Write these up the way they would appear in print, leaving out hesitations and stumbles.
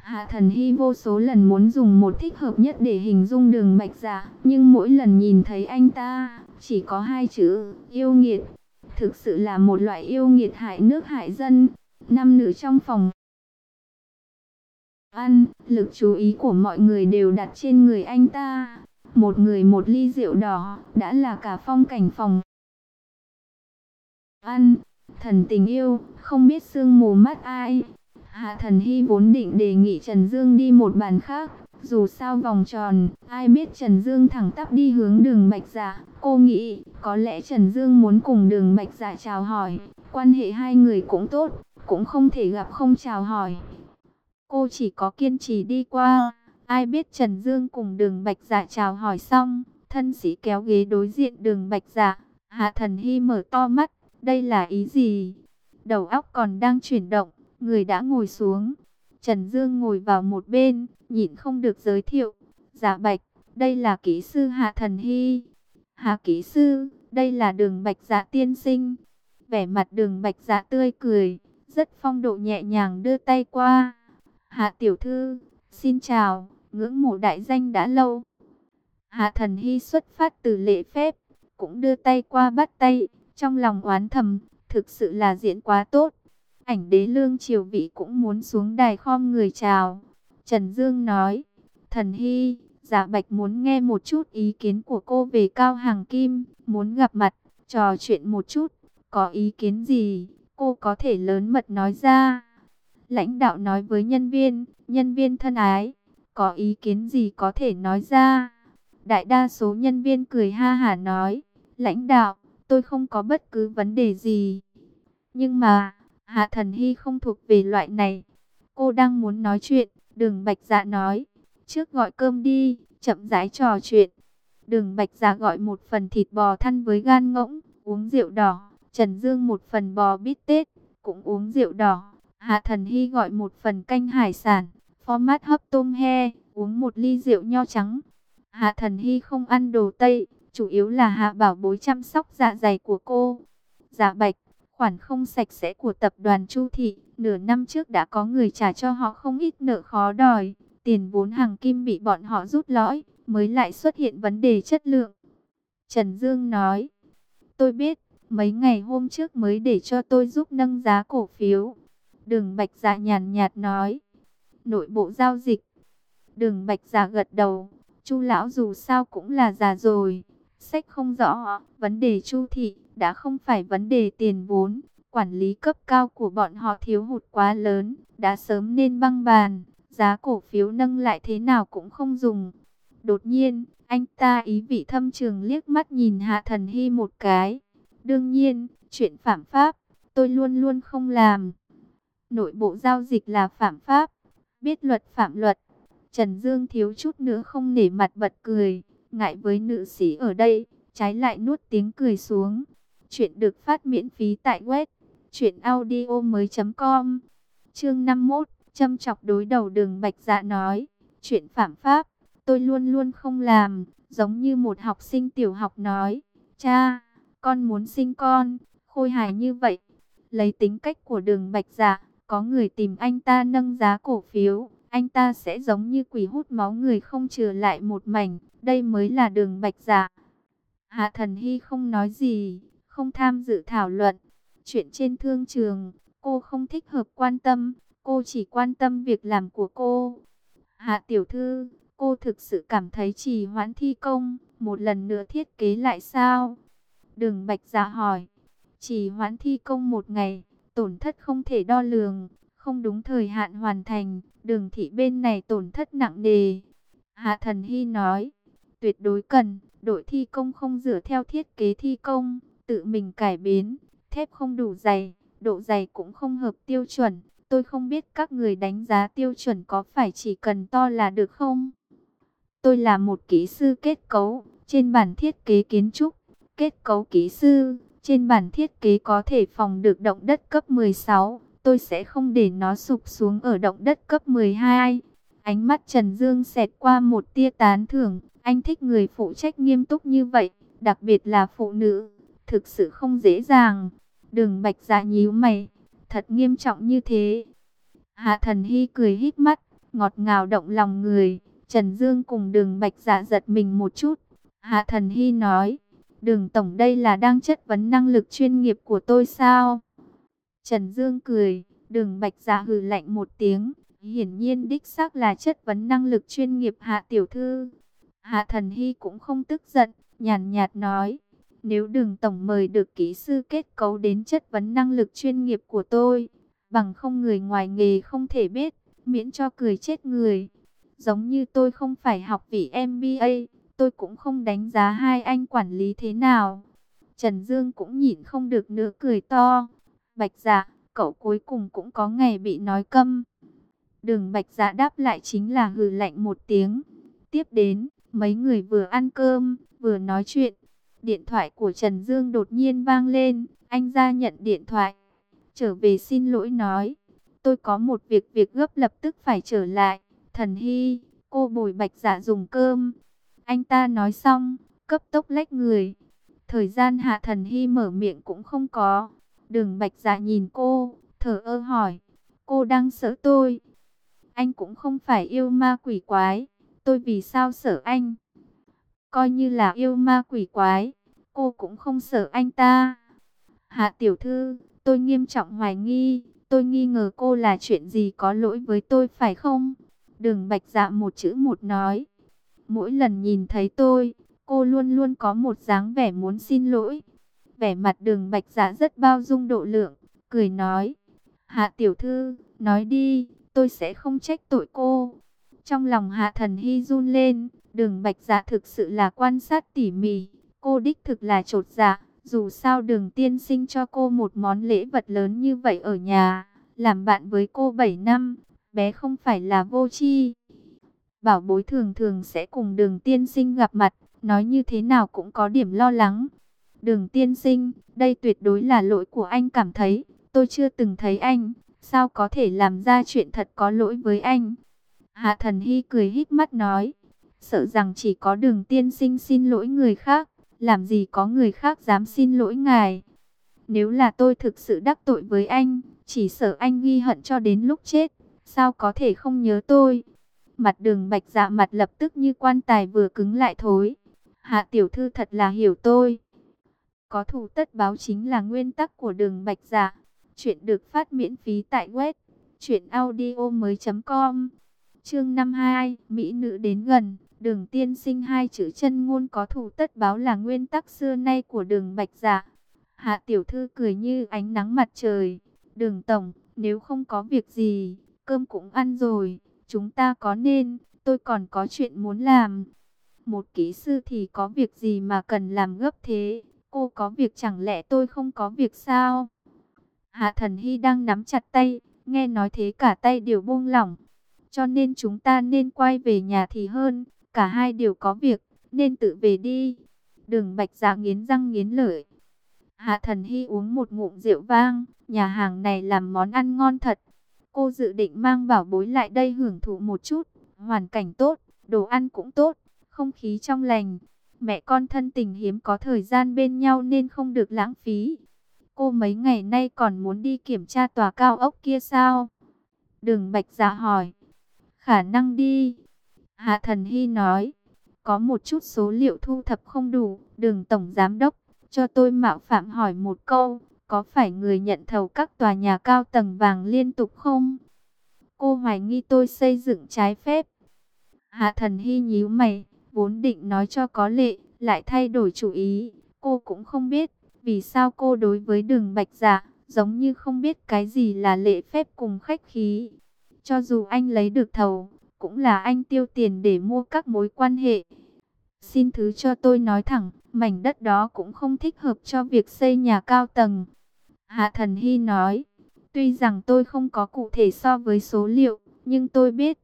Hạ Thần Hy vô số lần muốn dùng một thích hợp nhất để hình dung Đường Bạch Dạ, nhưng mỗi lần nhìn thấy anh ta, chỉ có hai chữ, yêu nghiệt. Thực sự là một loại yêu nghiệt hại nước hại dân. Nam nữ trong phòng ăn, lực chú ý của mọi người đều đặt trên người anh ta. Một người một ly rượu đỏ, đã là cả phong cảnh phòng ăn. Thần tình yêu, không biết sương mù mắt ai. Hạ Thần Hy vốn định đề nghị Trần Dương đi một bàn khác. Dù sao vòng tròn, ai biết Trần Dương thẳng tắp đi hướng Đường Bạch Dạ. Cô nghĩ, có lẽ Trần Dương muốn cùng Đường Bạch Dạ chào hỏi. Quan hệ hai người cũng tốt, cũng không thể gặp không chào hỏi. Cô chỉ có kiên trì đi qua. Ai biết Trần Dương cùng Đường Bạch Dạ chào hỏi xong, thân sĩ kéo ghế đối diện Đường Bạch Dạ. Hạ Thần Hy mở to mắt, đây là ý gì? Đầu óc còn đang chuyển động, người đã ngồi xuống. Trần Dương ngồi vào một bên, nhịn không được giới thiệu. Dạ Bạch, đây là kỹ sư Hạ Thần Hy. Hạ kỹ sư, đây là Đường Bạch Dạ tiên sinh. Vẻ mặt Đường Bạch Dạ tươi cười, rất phong độ nhẹ nhàng đưa tay qua. Hạ tiểu thư, xin chào, ngưỡng mộ đại danh đã lâu. Hạ Thần Hy xuất phát từ lễ phép, cũng đưa tay qua bắt tay, trong lòng oán thầm, thực sự là diễn quá tốt. Ảnh Đế Lương Triều Vĩ cũng muốn xuống đài khom người chào. Trần Dương nói, Thần Hy, Dạ Bạch muốn nghe một chút ý kiến của cô về Cao Hàng Kim, muốn gặp mặt, trò chuyện một chút, có ý kiến gì, cô có thể lớn mật nói ra. Lãnh đạo nói với nhân viên thân ái, có ý kiến gì có thể nói ra. Đại đa số nhân viên cười ha hả nói, lãnh đạo, tôi không có bất cứ vấn đề gì. Nhưng mà, Hạ Thần Hy không thuộc về loại này. Cô đang muốn nói chuyện, Đường Bạch Dạ nói, trước gọi cơm đi, chậm rãi trò chuyện. Đường Bạch Dạ gọi một phần thịt bò thăn với gan ngỗng, uống rượu đỏ. Trần Dương một phần bò bít tết, cũng uống rượu đỏ. Hạ Thần Hy gọi một phần canh hải sản, format hấp tôm he, uống một ly rượu nho trắng. Hạ Thần Hy không ăn đồ Tây, chủ yếu là Hạ bảo bối chăm sóc dạ dày của cô. Dạ Bạch, khoản không sạch sẽ của tập đoàn Chu Thị, nửa năm trước đã có người trả cho họ không ít nợ khó đòi. Tiền vốn Hàng Kim bị bọn họ rút lõi, mới lại xuất hiện vấn đề chất lượng. Trần Dương nói, tôi biết, mấy ngày hôm trước mới để cho tôi giúp nâng giá cổ phiếu. Đường Bạch Dạ nhàn nhạt nói, nội bộ giao dịch. Đường Bạch Dạ gật đầu, Chu lão dù sao cũng là già rồi, sách không rõ. Vấn đề Chu Thị đã không phải vấn đề tiền vốn, quản lý cấp cao của bọn họ thiếu hụt quá lớn, đã sớm nên băng bàn, giá cổ phiếu nâng lại thế nào cũng không dùng. Đột nhiên, anh ta ý vị thâm trường liếc mắt nhìn Hạ Thần Hy một cái. Đương nhiên, chuyện phạm pháp, tôi luôn luôn không làm. Nội bộ giao dịch là phạm pháp, biết luật phạm luật. Trần Dương thiếu chút nữa không nể mặt bật cười, ngại với nữ sĩ ở đây, trái lại nuốt tiếng cười xuống. Chuyện được phát miễn phí tại web truyệnaudiomoi.com. Chương 51, châm chọc đối đầu. Đường Bạch Dạ nói, chuyện phạm pháp, tôi luôn luôn không làm, giống như một học sinh tiểu học nói, cha, con muốn sinh con, khôi hài như vậy. Lấy tính cách của Đường Bạch Dạ, có người tìm anh ta nâng giá cổ phiếu, anh ta sẽ giống như quỷ hút máu người không chừa lại một mảnh. Đây mới là Đường Bạch Dạ. Hạ Thần Hy không nói gì, không tham dự thảo luận. Chuyện trên thương trường, cô không thích hợp quan tâm, cô chỉ quan tâm việc làm của cô. Hạ tiểu thư, cô thực sự cảm thấy trì hoãn thi công, một lần nữa thiết kế lại sao? Đường Bạch Dạ hỏi. Trì hoãn thi công một ngày, tổn thất không thể đo lường, không đúng thời hạn hoàn thành, Đường thị bên này tổn thất nặng nề. Hạ Thần Hy nói, tuyệt đối cần, đội thi công không dựa theo thiết kế thi công, tự mình cải biến, thép không đủ dày, độ dày cũng không hợp tiêu chuẩn. Tôi không biết các người đánh giá tiêu chuẩn có phải chỉ cần to là được không? Tôi là một kỹ sư kết cấu, trên bản thiết kế kiến trúc, kết cấu kỹ sư, trên bản thiết kế có thể phòng được động đất cấp 16, tôi sẽ không để nó sụp xuống ở động đất cấp 12. Ánh mắt Trần Dương xẹt qua một tia tán thưởng, anh thích người phụ trách nghiêm túc như vậy, đặc biệt là phụ nữ, thực sự không dễ dàng. Đường Bạch Dạ nhíu mày, thật nghiêm trọng như thế. Hạ Thần Hy cười híp mắt, ngọt ngào động lòng người. Trần Dương cùng Đường Bạch Dạ giật mình một chút. Hạ Thần Hy nói, Đường tổng đây là đang chất vấn năng lực chuyên nghiệp của tôi sao? Trần Dương cười, Đường Bạch Dạ hừ lạnh một tiếng, hiển nhiên đích xác là chất vấn năng lực chuyên nghiệp Hạ tiểu thư. Hạ Thần Hy cũng không tức giận, nhàn nhạt nói, nếu Đường tổng mời được kỹ sư kết cấu đến chất vấn năng lực chuyên nghiệp của tôi, bằng không người ngoài nghề không thể biết, miễn cho cười chết người. Giống như tôi không phải học vị MBA, tôi cũng không đánh giá hai anh quản lý thế nào. Trần Dương cũng nhịn không được nữa cười to. Bạch Dạ, cậu cuối cùng cũng có ngày bị nói câm. Đường Bạch Dạ đáp lại chính là hừ lạnh một tiếng. Tiếp đến, mấy người vừa ăn cơm, vừa nói chuyện. Điện thoại của Trần Dương đột nhiên vang lên, anh ra nhận điện thoại. Trở về xin lỗi nói, tôi có một việc gấp lập tức phải trở lại. Thần Hy, cô bồi Bạch Dạ dùng cơm. Anh ta nói xong, cấp tốc lách người. Thời gian Hạ Thần Hy mở miệng cũng không có. Đường Bạch Dạ nhìn cô, thở ơ hỏi, cô đang sợ tôi? Anh cũng không phải yêu ma quỷ quái, tôi vì sao sợ anh? Coi như là yêu ma quỷ quái, cô cũng không sợ anh ta. Hạ tiểu thư, tôi nghiêm trọng hoài nghi, tôi nghi ngờ cô là chuyện gì có lỗi với tôi phải không? Đường Bạch Dạ một chữ một nói. Mỗi lần nhìn thấy tôi, cô luôn luôn có một dáng vẻ muốn xin lỗi. Vẻ mặt Đường Bạch Dạ rất bao dung độ lượng, cười nói, Hạ tiểu thư, nói đi, tôi sẽ không trách tội cô. Trong lòng Hạ Thần Hy run lên, Đường Bạch Dạ thực sự là quan sát tỉ mỉ, cô đích thực là chột dạ. Dù sao Đường tiên sinh cho cô một món lễ vật lớn như vậy ở nhà, làm bạn với cô 7 năm, bé không phải là vô tri. Bảo bối thường thường sẽ cùng Đường tiên sinh gặp mặt, nói như thế nào cũng có điểm lo lắng. Đường tiên sinh, đây tuyệt đối là lỗi của anh cảm thấy, tôi chưa từng thấy anh, sao có thể làm ra chuyện thật có lỗi với anh. Hạ Thần Hy cười híp mắt nói, sợ rằng chỉ có Đường tiên sinh xin lỗi người khác, làm gì có người khác dám xin lỗi ngài. Nếu là tôi thực sự đắc tội với anh, chỉ sợ anh ghi hận cho đến lúc chết, sao có thể không nhớ tôi. Mặt Đường Bạch Dạ mặt lập tức như quan tài vừa cứng lại thối. Hạ tiểu thư thật là hiểu tôi. Có thù tất báo chính là nguyên tắc của Đường Bạch Dạ. Chuyện được phát miễn phí tại web truyệnaudiomoi.com. Chương 52, mỹ nữ đến gần. Đường tiên sinh hai chữ chân ngôn có thù tất báo là nguyên tắc xưa nay của Đường Bạch Dạ. Hạ tiểu thư cười như ánh nắng mặt trời. Đường tổng, nếu không có việc gì, cơm cũng ăn rồi, chúng ta có nên, tôi còn có chuyện muốn làm. Một kỹ sư thì có việc gì mà cần làm gấp thế? Cô có việc chẳng lẽ tôi không có việc sao? Hạ Thần Hy đang nắm chặt tay, nghe nói thế cả tay đều buông lỏng. Cho nên chúng ta nên quay về nhà thì hơn, cả hai đều có việc, nên tự về đi. Đường Bạch Dạ nghiến răng nghiến lợi. Hạ Thần Hy uống một ngụm rượu vang, nhà hàng này làm món ăn ngon thật. Cô dự định mang bảo bối lại đây hưởng thụ một chút, hoàn cảnh tốt, đồ ăn cũng tốt, không khí trong lành. Mẹ con thân tình hiếm có thời gian bên nhau nên không được lãng phí. Cô mấy ngày nay còn muốn đi kiểm tra tòa cao ốc kia sao? Đường Bạch Dạ hỏi. Khả năng đi. Hạ Thần Hy nói. Có một chút số liệu thu thập không đủ. Đường Tổng Giám Đốc, cho tôi mạo phạm hỏi một câu. Có phải người nhận thầu các tòa nhà cao tầng vàng liên tục không? Cô hoài nghi tôi xây dựng trái phép. Hạ Thần Hy nhíu mày, vốn định nói cho có lệ, lại thay đổi chủ ý. Cô cũng không biết vì sao cô đối với Đường Bạch Dạ giống như không biết cái gì là lễ phép cùng khách khí. Cho dù anh lấy được thầu, cũng là anh tiêu tiền để mua các mối quan hệ. Xin thứ cho tôi nói thẳng, mảnh đất đó cũng không thích hợp cho việc xây nhà cao tầng. Hạ Thần Hy nói, tuy rằng tôi không có cụ thể so với số liệu, nhưng tôi biết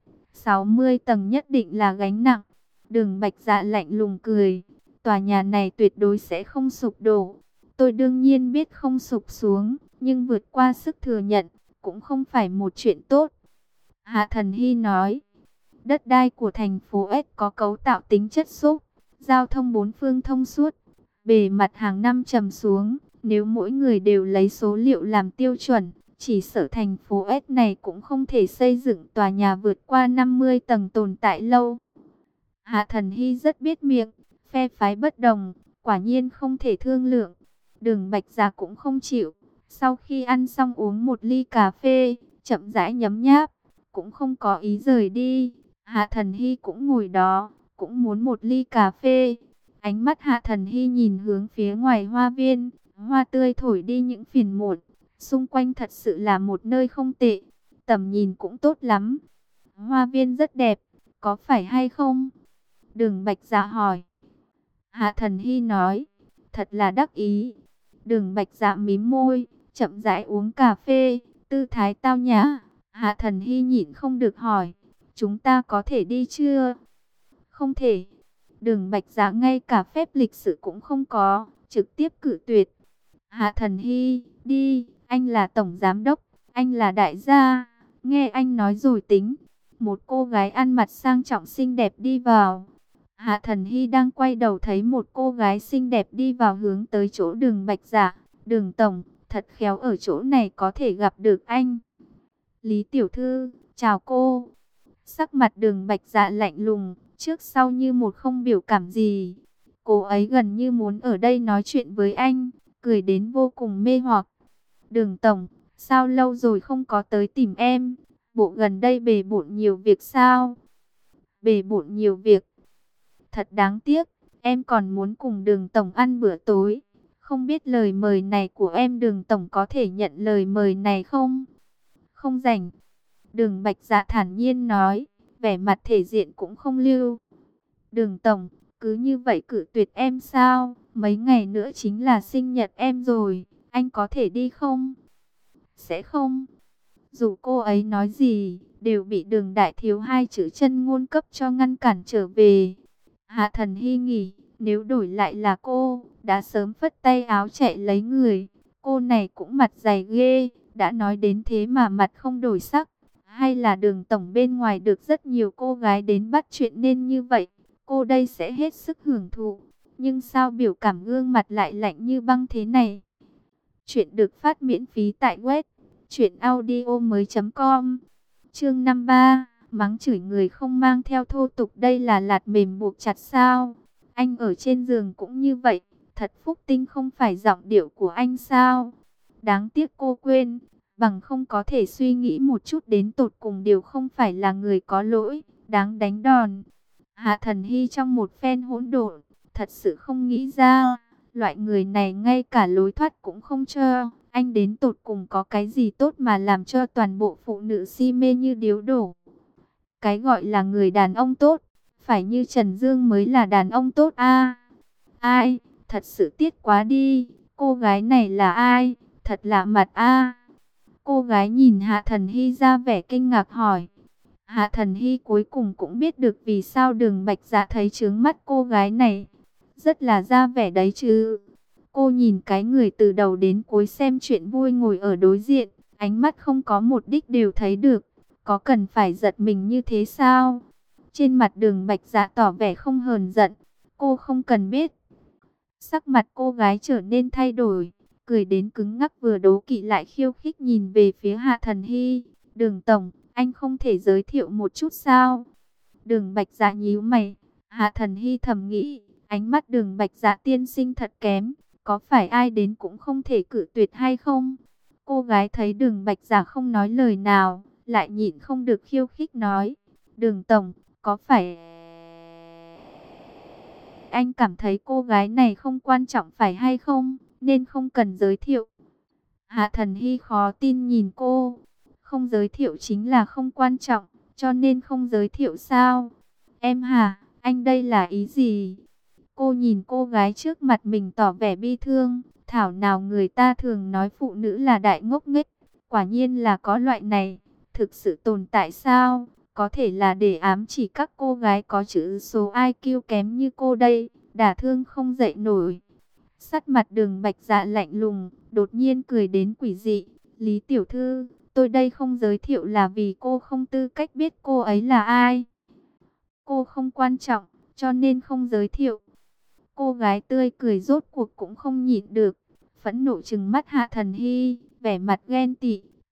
60 tầng nhất định là gánh nặng. Đường Bạch Dạ lạnh lùng cười, tòa nhà này tuyệt đối sẽ không sụp đổ. Tôi đương nhiên biết không sụp xuống, nhưng vượt qua sức thừa nhận, cũng không phải một chuyện tốt. Hạ Thần Hy nói, đất đai của thành phố S có cấu tạo tính chất xúc, giao thông bốn phương thông suốt, bề mặt hàng năm trầm xuống. Nếu mỗi người đều lấy số liệu làm tiêu chuẩn, Chỉ sợ thành phố S này cũng không thể xây dựng tòa nhà vượt qua 50 tầng tồn tại lâu. Hạ Thần Hy rất biết miệng, phe phái bất đồng, quả nhiên không thể thương lượng. Đường Bạch Dạ cũng không chịu. Sau khi ăn xong uống một ly cà phê, chậm rãi nhấm nháp, cũng không có ý rời đi. Hạ Thần Hy cũng ngồi đó, cũng muốn một ly cà phê. Ánh mắt Hạ Thần Hy nhìn hướng phía ngoài hoa viên, hoa tươi thổi đi những phiền muộn. Xung quanh thật sự là một nơi không tệ, tầm nhìn cũng tốt lắm. Hoa viên rất đẹp, có phải hay không? Đường Bạch Dạ hỏi. Hạ Thần Hy nói, thật là đắc ý. Đường Bạch Dạ mím môi, chậm rãi uống cà phê, tư thái tao nhã. Hạ Thần Hy nhịn không được hỏi, chúng ta có thể đi chưa? Không thể. Đường Bạch Dạ ngay cả phép lịch sự cũng không có, trực tiếp cự tuyệt. Hạ Thần Hy, đi, anh là tổng giám đốc, anh là đại gia, nghe anh nói rồi tính. Một cô gái ăn mặc sang trọng xinh đẹp đi vào. Hạ Thần Hy đang quay đầu thấy một cô gái xinh đẹp đi vào hướng tới chỗ Đường Bạch Dạ. Đường tổng, thật khéo ở chỗ này có thể gặp được anh. Lý tiểu thư, chào cô. Sắc mặt Đường Bạch Dạ lạnh lùng, trước sau như một không biểu cảm gì. Cô ấy gần như muốn ở đây nói chuyện với anh, cười đến vô cùng mê hoặc. Đường tổng, sao lâu rồi không có tới tìm em? Bộ gần đây bề bộn nhiều việc sao? Bề bộn nhiều việc. Thật đáng tiếc, em còn muốn cùng Đường tổng ăn bữa tối. Không biết lời mời này của em Đường tổng có thể nhận lời mời này không? Không rảnh. Đường Bạch Dạ thản nhiên nói, vẻ mặt thể diện cũng không lưu. Đường tổng, cứ như vậy cự tuyệt em sao? Mấy ngày nữa chính là sinh nhật em rồi, anh có thể đi không? Sẽ không. Dù cô ấy nói gì, đều bị Đường đại thiếu hai chữ chân ngôn cấp cho ngăn cản trở về. Hạ Thần Hy nghĩ, nếu đổi lại là cô, đã sớm phất tay áo chạy lấy người. Cô này cũng mặt dày ghê, đã nói đến thế mà mặt không đổi sắc. Hay là Đường tổng bên ngoài được rất nhiều cô gái đến bắt chuyện nên như vậy, cô đây sẽ hết sức hưởng thụ. Nhưng sao biểu cảm gương mặt lại lạnh như băng thế này? Chuyện được phát miễn phí tại web truyệnaudiomoi.com. Chương 53, mắng chửi người không mang theo thô tục, đây là lạt mềm buộc chặt sao? Anh ở trên giường cũng như vậy, thật phúc tinh không phải giọng điệu của anh sao? Đáng tiếc cô quên, bằng không có thể suy nghĩ một chút đến tột cùng đều không phải là người có lỗi, đáng đánh đòn. Hạ Thần Hy trong một phen hỗn độn, thật sự không nghĩ ra, loại người này ngay cả lối thoát cũng không cho. Anh đến tột cùng có cái gì tốt mà làm cho toàn bộ phụ nữ si mê như điếu đổ. Cái gọi là người đàn ông tốt, phải như Trần Dương mới là đàn ông tốt a? Ai, thật sự tiếc quá đi, cô gái này là ai, thật lạ mặt a. Cô gái nhìn Hạ Thần Hy ra vẻ kinh ngạc hỏi. Hạ Thần Hy cuối cùng cũng biết được vì sao Đường Bạch Dạ thấy chướng mắt cô gái này. Rất là ra vẻ đấy chứ. Cô nhìn cái người từ đầu đến cuối xem chuyện vui ngồi ở đối diện, ánh mắt không có một đích đều thấy được. Có cần phải giật mình như thế sao? Trên mặt Đường Bạch Dạ tỏ vẻ không hờn giận. Cô không cần biết. Sắc mặt cô gái trở nên thay đổi, cười đến cứng ngắc, vừa đố kỵ lại khiêu khích nhìn về phía Hạ Thần Hy. Đường tổng, anh không thể giới thiệu một chút sao? Đường Bạch Dạ nhíu mày. Hạ Thần Hy thầm nghĩ, ánh mắt Đường Bạch Dạ tiên sinh thật kém, có phải ai đến cũng không thể cự tuyệt hay không? Cô gái thấy Đường Bạch Dạ không nói lời nào, lại nhịn không được khiêu khích nói, Đường tổng, có phải anh cảm thấy cô gái này không quan trọng phải hay không, nên không cần giới thiệu? Hạ Thần Hy khó tin nhìn cô. Không giới thiệu chính là không quan trọng, cho nên không giới thiệu sao? Em hả, anh đây là ý gì? Cô nhìn cô gái trước mặt mình tỏ vẻ bi thương. Thảo nào người ta thường nói phụ nữ là đại ngốc nghếch, quả nhiên là có loại này. Thực sự tồn tại sao? Có thể là để ám chỉ các cô gái có chữ số IQ kém như cô đây, đả thương không dậy nổi. Sắc mặt Đường Bạch Dạ lạnh lùng, đột nhiên cười đến quỷ dị. Lý tiểu thư, tôi đây không giới thiệu là vì cô không tư cách biết cô ấy là ai. Cô không quan trọng, cho nên không giới thiệu. Cô gái tươi cười rốt cuộc cũng không nhịn được, phẫn nộ trừng mắt Hạ Thần Hy, vẻ mặt ghen tị.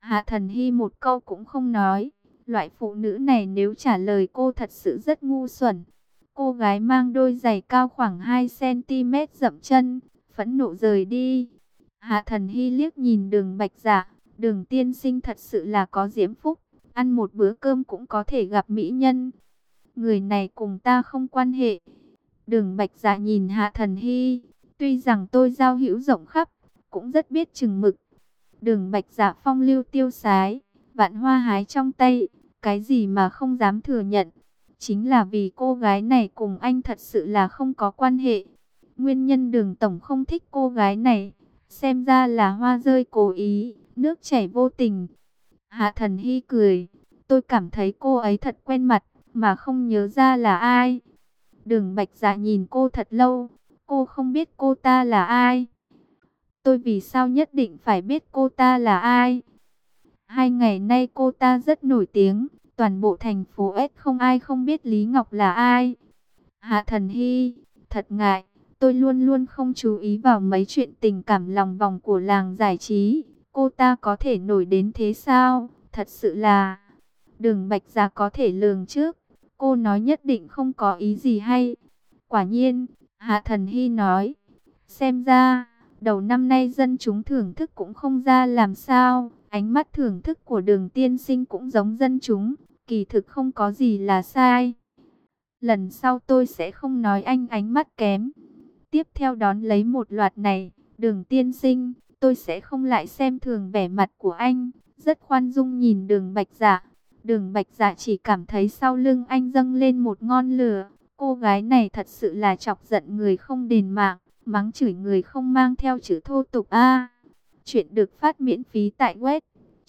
Hạ Thần Hy một câu cũng không nói. Loại phụ nữ này nếu trả lời cô thật sự rất ngu xuẩn. Cô gái mang đôi giày cao khoảng 2 cm dậm chân, phẫn nộ rời đi. Hạ Thần Hy liếc nhìn Đường Bạch Dạ, Đường tiên sinh thật sự là có diễm phúc, ăn một bữa cơm cũng có thể gặp mỹ nhân. Người này cùng ta không quan hệ. Đường Bạch Dạ nhìn Hạ Thần Hy, tuy rằng tôi giao hữu rộng khắp, cũng rất biết chừng mực. Đường Bạch Dạ phong lưu tiêu sái, vạn hoa hái trong tay, cái gì mà không dám thừa nhận. Chính là vì cô gái này cùng anh thật sự là không có quan hệ. Nguyên nhân Đường tổng không thích cô gái này, xem ra là hoa rơi cố ý, nước chảy vô tình. Hạ Thần Hy cười, tôi cảm thấy cô ấy thật quen mặt, mà không nhớ ra là ai. Đường Bạch Dạ nhìn cô thật lâu, cô không biết cô ta là ai. Tôi vì sao nhất định phải biết cô ta là ai? 2 ngày nay cô ta rất nổi tiếng, toàn bộ thành phố S không ai không biết Lý Ngọc là ai. Hạ Thần Hy, thật ngại, tôi luôn luôn không chú ý vào mấy chuyện tình cảm lòng vòng của làng giải trí. Cô ta có thể nổi đến thế sao? Thật sự là... Đường Bạch Dạ có thể lường trước, cô nói nhất định không có ý gì hay. Quả nhiên, Hạ Thần Hy nói, xem ra, đầu năm nay dân chúng thưởng thức cũng không ra làm sao. Ánh mắt thưởng thức của Đường tiên sinh cũng giống dân chúng, kỳ thực không có gì là sai. Lần sau tôi sẽ không nói anh ánh mắt kém. Tiếp theo đón lấy một loạt này, Đường tiên sinh, tôi sẽ không lại xem thường vẻ mặt của anh. Rất khoan dung nhìn Đường Bạch Dạ. Đường Bạch Dạ chỉ cảm thấy sau lưng anh dâng lên một ngọn lửa. Cô gái này thật sự là chọc giận người không đền mạng, mắng chửi người không mang theo chữ thô tục a. Chuyện được phát miễn phí tại web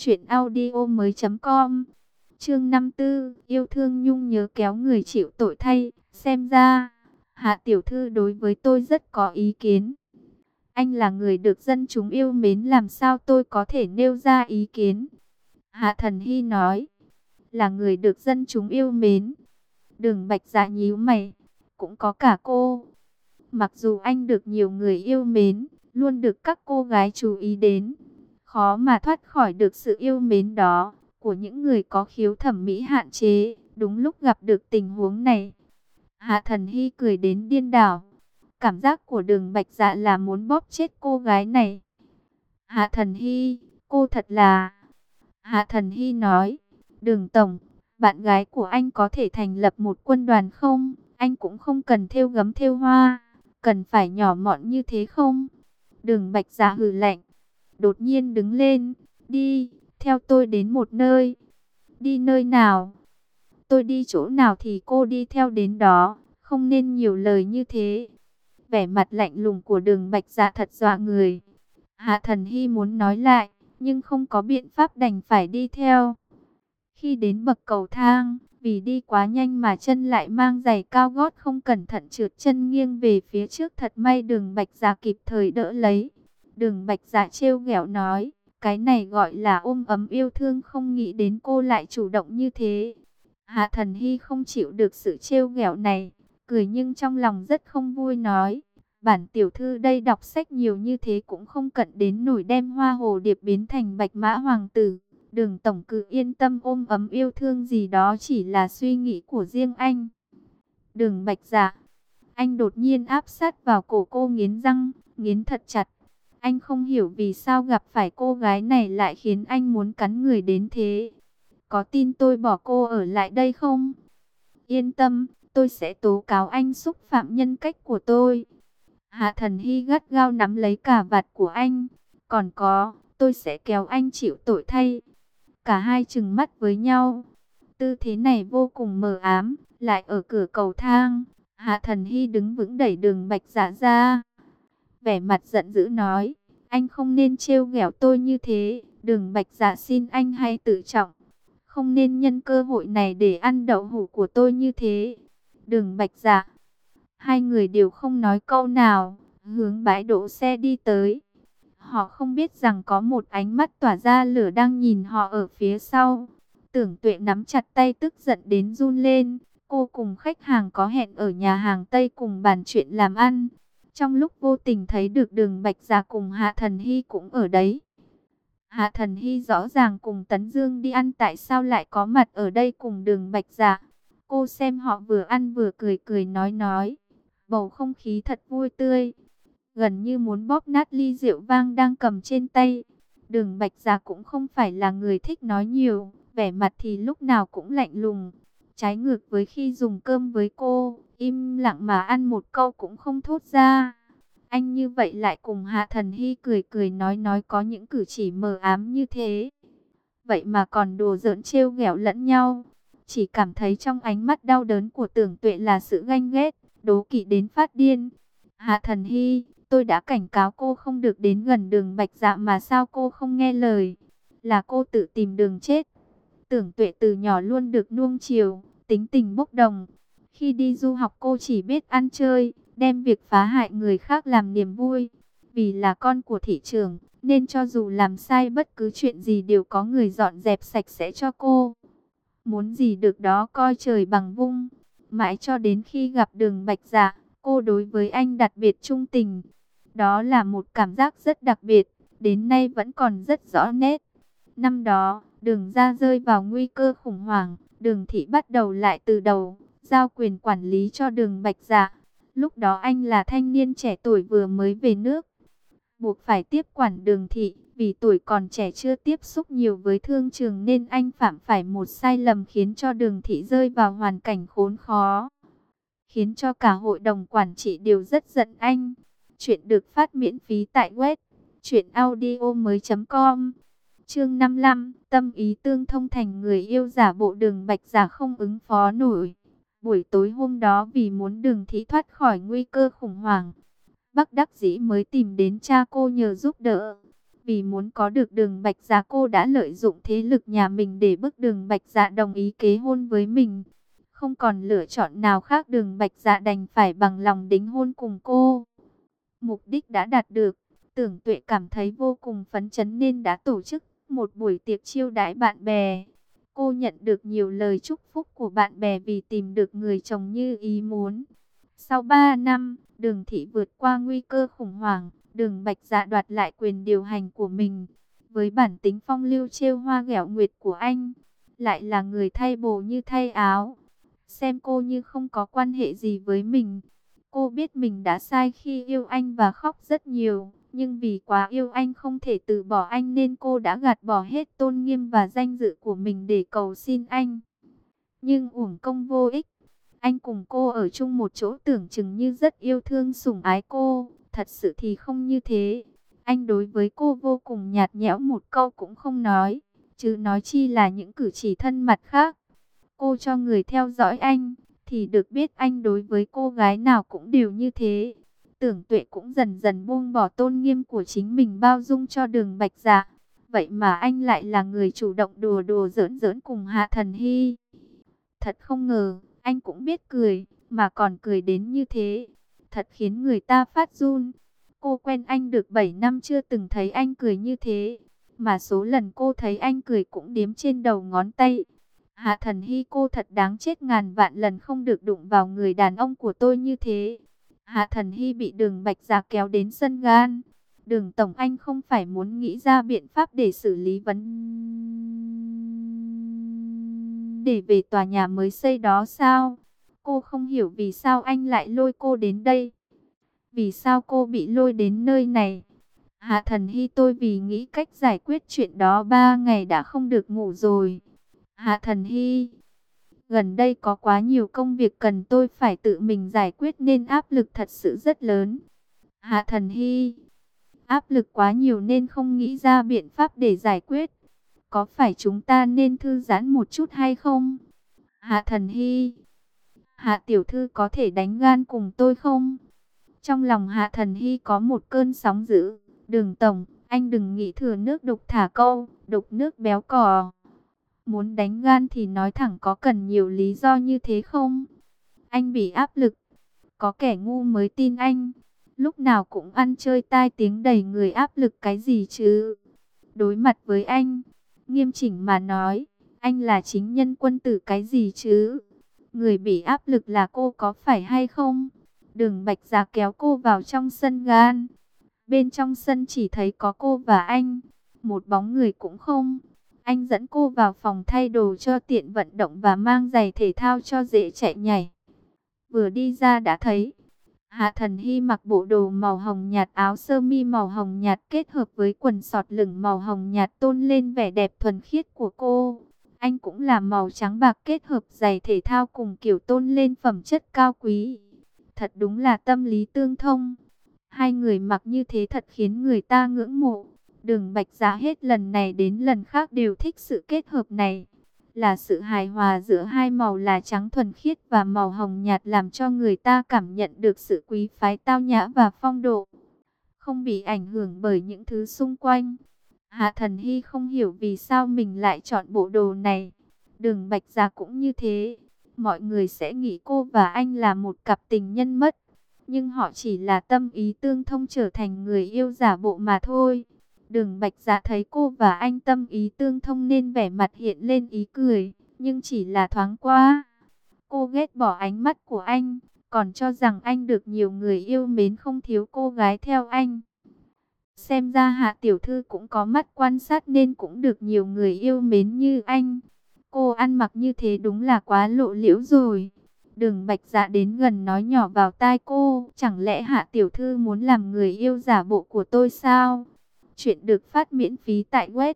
truyệnaudiomoi.com. Chương 54, yêu thương nhung nhớ kéo người chịu tội thay. Xem ra, Hạ tiểu thư đối với tôi rất có ý kiến. Anh là người được dân chúng yêu mến, làm sao tôi có thể nêu ra ý kiến? Hạ Thần Hy nói, là người được dân chúng yêu mến. Đường Bạch Dạ nhíu mày, cũng có cả cô. Mặc dù anh được nhiều người yêu mến, luôn được các cô gái chú ý đến, khó mà thoát khỏi được sự yêu mến đó của những người có khiếu thẩm mỹ hạn chế. Đúng lúc gặp được tình huống này, Hạ Thần Hy cười đến điên đảo. Cảm giác của Đường Bạch Dạ là muốn bóp chết cô gái này. Hạ Thần Hy, cô thật là... Hạ Thần Hy nói, Đường tổng, bạn gái của anh có thể thành lập một quân đoàn không? Anh cũng không cần thêu gấm thêu hoa, cần phải nhỏ mọn như thế không? Đường Bạch Dạ hừ lạnh, đột nhiên đứng lên, đi, theo tôi đến một nơi. Đi nơi nào? Tôi đi chỗ nào thì cô đi theo đến đó, không nên nhiều lời như thế. Vẻ mặt lạnh lùng của Đường Bạch Dạ thật dọa người. Hạ Thần Hy muốn nói lại, nhưng không có biện pháp đành phải đi theo. Khi đến bậc cầu thang, vì đi quá nhanh mà chân lại mang giày cao gót không cẩn thận trượt chân nghiêng về phía trước, thật may Đường Bạch Dạ kịp thời đỡ lấy. Đường Bạch Dạ trêu ghẹo nói, cái này gọi là ôm ấm yêu thương, không nghĩ đến cô lại chủ động như thế. Hạ Thần Hy không chịu được sự trêu ghẹo này, cười nhưng trong lòng rất không vui nói, bản tiểu thư đây đọc sách nhiều như thế cũng không cận đến nổi đem hoa hồ điệp biến thành bạch mã hoàng tử. Đường tổng cứ yên tâm, ôm ấm yêu thương gì đó chỉ là suy nghĩ của riêng anh. Đường Bạch Dạ, anh đột nhiên áp sát vào cổ cô, nghiến răng, nghiến thật chặt. Anh không hiểu vì sao gặp phải cô gái này lại khiến anh muốn cắn người đến thế. Có tin tôi bỏ cô ở lại đây không? Yên tâm, tôi sẽ tố cáo anh xúc phạm nhân cách của tôi. Hạ Thần Hy gắt gao nắm lấy cà vạt của anh. Còn có, tôi sẽ kéo anh chịu tội thay. Cả hai trừng mắt với nhau. Tư thế này vô cùng mờ ám. Lại ở cửa cầu thang, Hạ Thần Hy đứng vững đẩy Đường Bạch Dạ ra. Vẻ mặt giận dữ nói, anh không nên trêu ghẹo tôi như thế. Đường Bạch Dạ xin anh hãy tự trọng, không nên nhân cơ hội này để ăn đậu hũ của tôi như thế. Đường Bạch Dạ, hai người đều không nói câu nào, hướng bãi đỗ xe đi tới. Họ không biết rằng có một ánh mắt tỏa ra lửa đang nhìn họ ở phía sau. Tưởng Tuệ nắm chặt tay tức giận đến run lên. Cô cùng khách hàng có hẹn ở nhà hàng Tây cùng bàn chuyện làm ăn. Trong lúc vô tình thấy được Đường Bạch Dạ cùng Hạ Thần Hy cũng ở đấy. Hạ Thần Hy rõ ràng cùng Tấn Dương đi ăn, tại sao lại có mặt ở đây cùng Đường Bạch Dạ? Cô xem họ vừa ăn vừa cười cười nói. Bầu không khí thật vui tươi, gần như muốn bóp nát ly rượu vang đang cầm trên tay. Đường Bạch Dạ cũng không phải là người thích nói nhiều, vẻ mặt thì lúc nào cũng lạnh lùng. Trái ngược với khi dùng cơm với cô, im lặng mà ăn một câu cũng không thốt ra. Anh như vậy lại cùng Hạ Thần Hy cười cười nói có những cử chỉ mờ ám như thế. Vậy mà còn đùa giỡn trêu ghẹo lẫn nhau. Chỉ cảm thấy trong ánh mắt đau đớn của Tưởng Tuệ là sự ganh ghét, đố kỵ đến phát điên. Hạ Thần Hy, tôi đã cảnh cáo cô không được đến gần Đường Bạch Dạ mà sao cô không nghe lời? Là cô tự tìm đường chết. Tưởng Tuệ từ nhỏ luôn được nuông chiều, tính tình bốc đồng. Khi đi du học cô chỉ biết ăn chơi, đem việc phá hại người khác làm niềm vui. Vì là con của thị trưởng, nên cho dù làm sai bất cứ chuyện gì đều có người dọn dẹp sạch sẽ cho cô. Muốn gì được đó, coi trời bằng vung. Mãi cho đến khi gặp Đường Bạch Dạ, cô đối với anh đặc biệt trung tình. Đó là một cảm giác rất đặc biệt, đến nay vẫn còn rất rõ nét. Năm đó, Đường gia rơi vào nguy cơ khủng hoảng, Đường thị bắt đầu lại từ đầu, giao quyền quản lý cho Đường Bạch Dạ. Lúc đó anh là thanh niên trẻ tuổi vừa mới về nước, buộc phải tiếp quản Đường thị. Vì tuổi còn trẻ chưa tiếp xúc nhiều với thương trường nên anh phạm phải một sai lầm khiến cho Đường thị rơi vào hoàn cảnh khốn khó, khiến cho cả hội đồng quản trị đều rất giận anh. Chuyện được phát miễn phí tại web truyệnaudiomoi.com. Chương 55, tâm ý tương thông thành người yêu giả bộ. Đường Bạch Dạ không ứng phó nổi. Buổi tối hôm đó vì muốn Đường thị thoát khỏi nguy cơ khủng hoảng, bất đắc dĩ mới tìm đến cha cô nhờ giúp đỡ. Vì muốn có được Đường Bạch Dạ, cô đã lợi dụng thế lực nhà mình để bức Đường Bạch Dạ đồng ý kết hôn với mình. Không còn lựa chọn nào khác, Đường Bạch Dạ đành phải bằng lòng đính hôn cùng cô. Mục đích đã đạt được, Tưởng Tuệ cảm thấy vô cùng phấn chấn nên đã tổ chức một buổi tiệc chiêu đãi bạn bè. Cô nhận được nhiều lời chúc phúc của bạn bè vì tìm được người chồng như ý muốn. Sau 3 năm, Đường thị vượt qua nguy cơ khủng hoảng, Đường Bạch Dạ đoạt lại quyền điều hành của mình. Với bản tính phong lưu trêu hoa ghẹo nguyệt của anh, lại là người thay bồ như thay áo, xem cô như không có quan hệ gì với mình. Cô biết mình đã sai khi yêu anh và khóc rất nhiều, nhưng vì quá yêu anh không thể từ bỏ anh nên cô đã gạt bỏ hết tôn nghiêm và danh dự của mình để cầu xin anh. Nhưng uổng công vô ích. Anh cùng cô ở chung một chỗ tưởng chừng như rất yêu thương sủng ái cô, thật sự thì không như thế. Anh đối với cô vô cùng nhạt nhẽo, một câu cũng không nói, chứ nói chi là những cử chỉ thân mật khác. Cô cho người theo dõi anh, thì được biết anh đối với cô gái nào cũng đều như thế. Tưởng Tuệ cũng dần dần buông bỏ tôn nghiêm của chính mình bao dung cho Đường Bạch Dạ. Vậy mà anh lại là người chủ động đùa đùa giỡn giỡn cùng Hạ Thần Hy. Thật không ngờ, anh cũng biết cười, mà còn cười đến như thế. Thật khiến người ta phát run. Cô quen anh được 7 năm chưa từng thấy anh cười như thế. Mà số lần cô thấy anh cười cũng đếm trên đầu ngón tay. Hạ Thần Hy, cô thật đáng chết ngàn vạn lần không được đụng vào người đàn ông của tôi như thế. Hạ Thần Hy bị Đường Bạch Dạ kéo đến sân gan. Đường tổng, anh không phải muốn nghĩ ra biện pháp để xử lý vấn đề về tòa nhà mới xây đó sao? Cô không hiểu vì sao anh lại lôi cô đến đây. Vì sao cô bị lôi đến nơi này? Hạ Thần Hy, tôi vì nghĩ cách giải quyết chuyện đó 3 ngày đã không được ngủ rồi. Hạ Thần Hy, gần đây có quá nhiều công việc cần tôi phải tự mình giải quyết nên áp lực thật sự rất lớn. Hạ Thần Hy, áp lực quá nhiều nên không nghĩ ra biện pháp để giải quyết. Có phải chúng ta nên thư giãn một chút hay không? Hạ Thần Hy, Hạ tiểu thư có thể đánh gan cùng tôi không? Trong lòng Hạ Thần Hy có một cơn sóng dữ. Đường tổng, anh đừng nghĩ thừa nước đục thả câu, đục nước béo cò. Muốn đánh gan thì nói thẳng, có cần nhiều lý do như thế không? Anh bị áp lực, có kẻ ngu mới tin anh. Lúc nào cũng ăn chơi tai tiếng đầy người, áp lực cái gì chứ? Đối mặt với anh, nghiêm chỉnh mà nói, anh là chính nhân quân tử cái gì chứ? Người bị áp lực là cô có phải hay không? Đường Bạch Dạ kéo cô vào trong sân gan. Bên trong sân chỉ thấy có cô và anh. một bóng người cũng không. Anh dẫn cô vào phòng thay đồ cho tiện vận động và mang giày thể thao cho dễ chạy nhảy. Vừa đi ra đã thấy Hạ Thần Hy mặc bộ đồ màu hồng nhạt, áo sơ mi màu hồng nhạt kết hợp với quần sọt lửng màu hồng nhạt tôn lên vẻ đẹp thuần khiết của cô. Anh cũng là màu trắng bạc kết hợp giày thể thao cùng kiểu tôn lên phẩm chất cao quý. Thật đúng là tâm lý tương thông. Hai người mặc như thế thật khiến người ta ngưỡng mộ. Đường Bạch Dạ hết lần này đến lần khác đều thích sự kết hợp này. Là sự hài hòa giữa hai màu là trắng thuần khiết và màu hồng nhạt làm cho người ta cảm nhận được sự quý phái tao nhã và phong độ. Không bị ảnh hưởng bởi những thứ xung quanh. Hạ Thần Hy không hiểu vì sao mình lại chọn bộ đồ này. Đường Bạch Dạ cũng như thế. Mọi người sẽ nghĩ cô và anh là một cặp tình nhân mất. Nhưng họ chỉ là tâm ý tương thông trở thành người yêu giả bộ mà thôi. Đường Bạch Dạ thấy cô và anh tâm ý tương thông nên vẻ mặt hiện lên ý cười, nhưng chỉ là thoáng qua. Cô ghét bỏ ánh mắt của anh, còn cho rằng anh được nhiều người yêu mến không thiếu cô gái theo anh. Xem ra Hạ tiểu thư cũng có mắt quan sát nên cũng được nhiều người yêu mến như anh. Cô ăn mặc như thế đúng là quá lộ liễu rồi. Đường Bạch Dạ đến gần nói nhỏ vào tai cô, chẳng lẽ Hạ tiểu thư muốn làm người yêu giả bộ của tôi sao? Chuyện được phát miễn phí tại web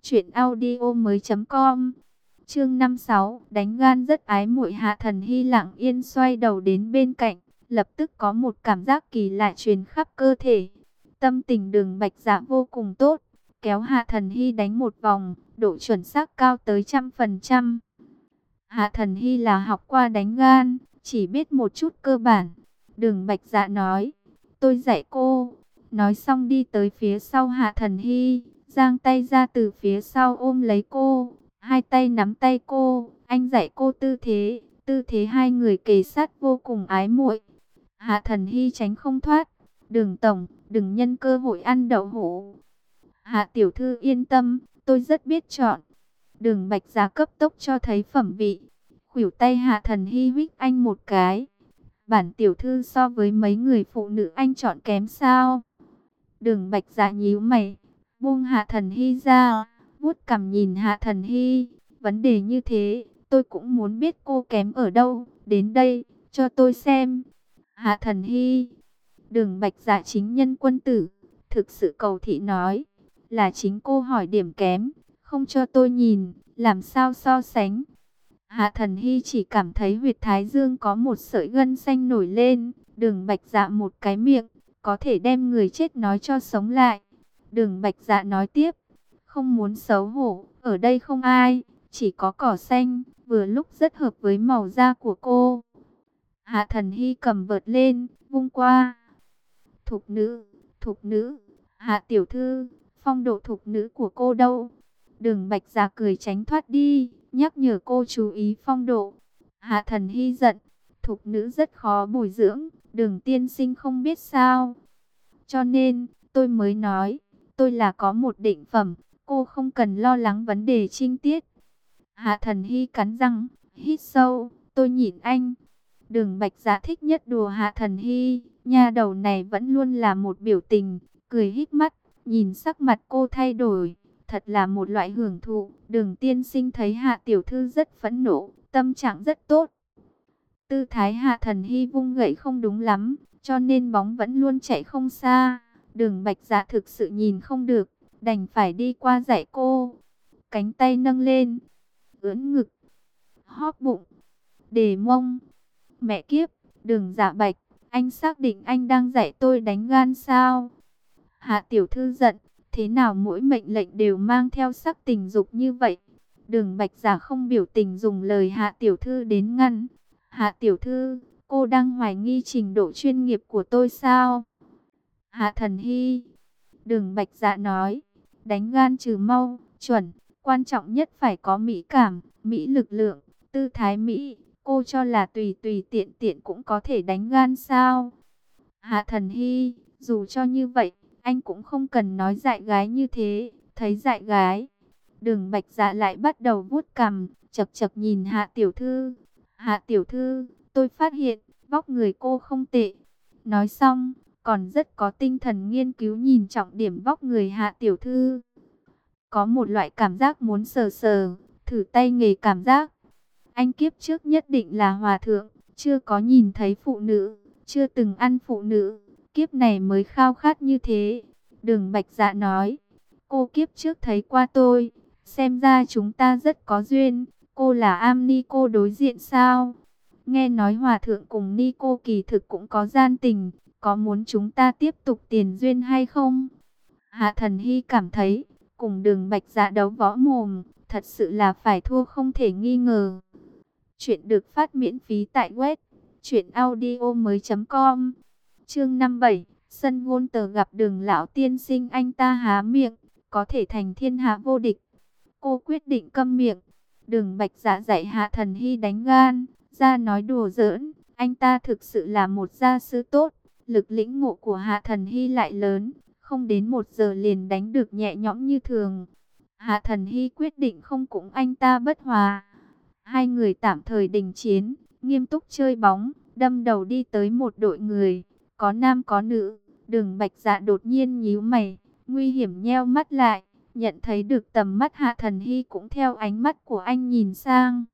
truyệnaudiomoi.com. Chương 56, đánh gan rất ái muội. Hạ Thần Hy lặng yên xoay đầu đến bên cạnh, lập tức có một cảm giác kỳ lạ truyền khắp cơ thể. Tâm tình Đường Bạch Dạ vô cùng tốt, kéo Hạ Thần Hy đánh một vòng, độ chuẩn xác cao tới 100%. Hạ Thần Hy là học qua đánh gan, chỉ biết một chút cơ bản. Đường Bạch Dạ nói, tôi dạy cô. Nói xong đi tới phía sau Hạ Thần Hy, giang tay ra từ phía sau ôm lấy cô, hai tay nắm tay cô, anh dạy cô tư thế hai người kề sát vô cùng ái muội. Hạ Thần Hy tránh không thoát, Đường tổng, đừng nhân cơ hội ăn đậu hũ. Hạ tiểu thư yên tâm, tôi rất biết chọn. Đường Bạch Dạ cấp tốc cho thấy phẩm vị, khuỷu tay Hạ Thần Hy huých anh một cái. Bản tiểu thư so với mấy người phụ nữ anh chọn kém sao? Đường Bạch Dạ nhíu mày, buông Hạ Thần Hy ra, vuốt cằm nhìn Hạ Thần Hy. Vấn đề như thế, tôi cũng muốn biết cô kém ở đâu. Đến đây, cho tôi xem. Hạ Thần Hy, Đường Bạch Dạ chính nhân quân tử, thực sự cầu thị nói, là chính cô hỏi điểm kém, không cho tôi nhìn, làm sao so sánh. Hạ Thần Hy chỉ cảm thấy huyệt thái dương có một sợi gân xanh nổi lên. Đường Bạch Dạ một cái miệng, có thể đem người chết nói cho sống lại. Đường Bạch Dạ nói tiếp, không muốn xấu hổ, ở đây không ai, chỉ có cỏ xanh, vừa lúc rất hợp với màu da của cô. Hạ Thần Hy cầm vợt lên, vung qua. Thục nữ, Hạ tiểu thư, phong độ thục nữ của cô đâu? Đường Bạch Dạ cười tránh thoát đi, nhắc nhở cô chú ý phong độ. Hạ Thần Hy giận, thục nữ rất khó bồi dưỡng, Đường tiên sinh không biết sao. Cho nên, tôi mới nói, tôi là có một định phẩm, cô không cần lo lắng vấn đề trinh tiết. Hạ Thần Hy cắn răng, hít sâu, tôi nhìn anh. Đường Bạch Dạ thích nhất đùa Hạ Thần Hy, nha đầu này vẫn luôn là một biểu tình, cười híp mắt, nhìn sắc mặt cô thay đổi, thật là một loại hưởng thụ. Đường tiên sinh thấy Hạ tiểu thư rất phẫn nộ, tâm trạng rất tốt. Tư thái Hạ Thần Hy vung gậy không đúng lắm, cho nên bóng vẫn luôn chạy không xa. Đường Bạch Dạ thực sự nhìn không được, đành phải đi qua dạy cô. Cánh tay nâng lên, ưỡn ngực, hóp bụng, đề mông. Mẹ kiếp, Đường Dạ Bạch, anh xác định anh đang dạy tôi đánh gan sao? Hạ tiểu thư giận, thế nào mỗi mệnh lệnh đều mang theo sắc tình dục như vậy? Đường Bạch Dạ không biểu tình dùng lời Hạ tiểu thư đến ngăn. Hạ tiểu thư, cô đang hoài nghi trình độ chuyên nghiệp của tôi sao? Hạ Thần Hy, Đường Bạch Dạ nói, đánh gan trừ mau, chuẩn, quan trọng nhất phải có mỹ cảm, mỹ lực lượng, tư thái mỹ. Cô cho là tùy tùy tiện tiện cũng có thể đánh gan sao? Hạ Thần Hy, dù cho như vậy, anh cũng không cần nói dại gái như thế, thấy dại gái. Đường Bạch Dạ lại bắt đầu vuốt cằm, chật chật nhìn Hạ tiểu thư. Hạ tiểu thư, tôi phát hiện, vóc người cô không tệ. Nói xong, còn rất có tinh thần nghiên cứu nhìn trọng điểm vóc người Hạ tiểu thư. có một loại cảm giác muốn sờ sờ, thử tay nghề cảm giác. Anh kiếp trước nhất định là hòa thượng, chưa có nhìn thấy phụ nữ, chưa từng ăn phụ nữ, kiếp này mới khao khát như thế. Đường Bạch Dạ nói, cô kiếp trước thấy qua tôi, xem ra chúng ta rất có duyên. Cô là Am Ni cô đối diện sao? Nghe nói hòa thượng cùng Ni cô kỳ thực cũng có gian tình, có muốn chúng ta tiếp tục tiền duyên hay không? Hạ Thần Hy cảm thấy, cùng Đường Bạch Dạ đấu võ mồm, thật sự là phải thua không thể nghi ngờ. Chuyện được phát miễn phí tại web truyệnaudiomoi.com. Chương 57, sân ngôn tờ gặp Đường lão tiên sinh, anh ta há miệng, có thể thành thiên hạ vô địch. Cô quyết định câm miệng. Đường Bạch Dạ dạy Hạ Thần Hy đánh gan, ra nói đùa giỡn, anh ta thực sự là một gia sư tốt. Lực lĩnh ngộ của Hạ Thần Hy lại lớn, không đến 1 giờ liền đánh được nhẹ nhõm như thường. Hạ Thần Hy quyết định không cùng anh ta bất hòa. Hai người tạm thời đình chiến, nghiêm túc chơi bóng, đâm đầu đi tới một đội người, có nam có nữ. Đường Bạch Dạ đột nhiên nhíu mày, nguy hiểm nheo mắt lại, nhận thấy được tầm mắt Hạ Thần Hy cũng theo ánh mắt của anh nhìn sang.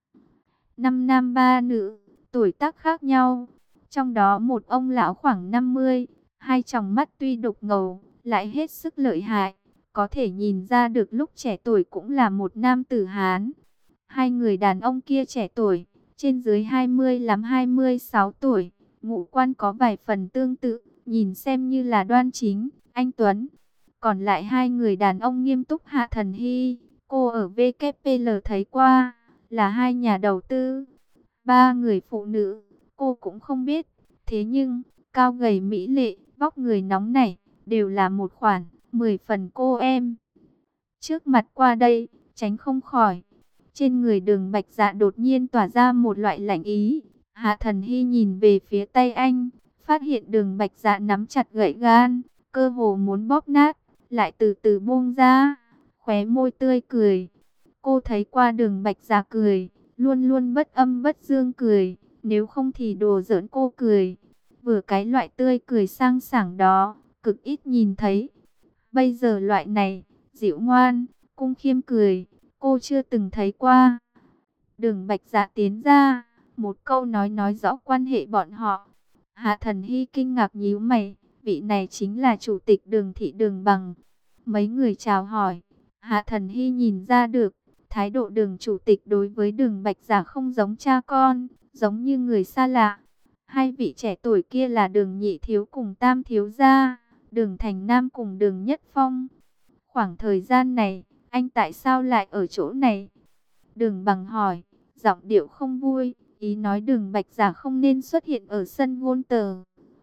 5 nam 3 nữ, tuổi tác khác nhau, trong đó một ông lão khoảng 50, hai tròng mắt tuy đục ngầu, lại hết sức lợi hại, có thể nhìn ra được lúc trẻ tuổi cũng là một nam tử Hán. Hai người đàn ông kia trẻ tuổi, trên dưới 20 lắm 26 tuổi, ngũ quan có vài phần tương tự, nhìn xem như là đoan chính, anh tuấn. Còn lại hai người đàn ông nghiêm túc. Hạ Thần Hy, cô ở VKPL thấy qua, là hai nhà đầu tư. Ba người phụ nữ, cô cũng không biết. Thế nhưng, cao gầy mỹ lệ, vóc người nóng nảy, đều là một khoản, 10 phần cô em. Trước mặt qua đây, tránh không khỏi. Trên người Đường Bạch Dạ đột nhiên tỏa ra một loại lạnh ý. Hạ Thần Hy nhìn về phía tay anh, phát hiện Đường Bạch Dạ nắm chặt gậy gan, cơ hồ muốn bóp nát, lại từ từ buông ra, khóe môi tươi cười. Cô thấy qua Đường Bạch Dạ cười, luôn luôn bất âm bất dương cười, nếu không thì đồ giỡn cô cười. Vừa cái loại tươi cười sang sảng đó, cực ít nhìn thấy. Bây giờ loại này, dịu ngoan, cung khiêm cười, cô chưa từng thấy qua. Đường Bạch Dạ tiến ra, một câu nói rõ quan hệ bọn họ. Hạ Thần Hy kinh ngạc nhíu mày, vị này chính là chủ tịch Đường thị Đường Bằng. Mấy người chào hỏi, Hạ Thần Hy nhìn ra được, thái độ Đường chủ tịch đối với Đường Bạch Dạ không giống cha con, giống như người xa lạ. Hai vị trẻ tuổi kia là Đường nhị thiếu cùng tam thiếu gia, Đường Thành Nam cùng Đường Nhất Phong. Khoảng thời gian này, anh tại sao lại ở chỗ này? Đường Bằng hỏi, giọng điệu không vui, ý nói Đường Bạch Dạ không nên xuất hiện ở sân ngôn tờ.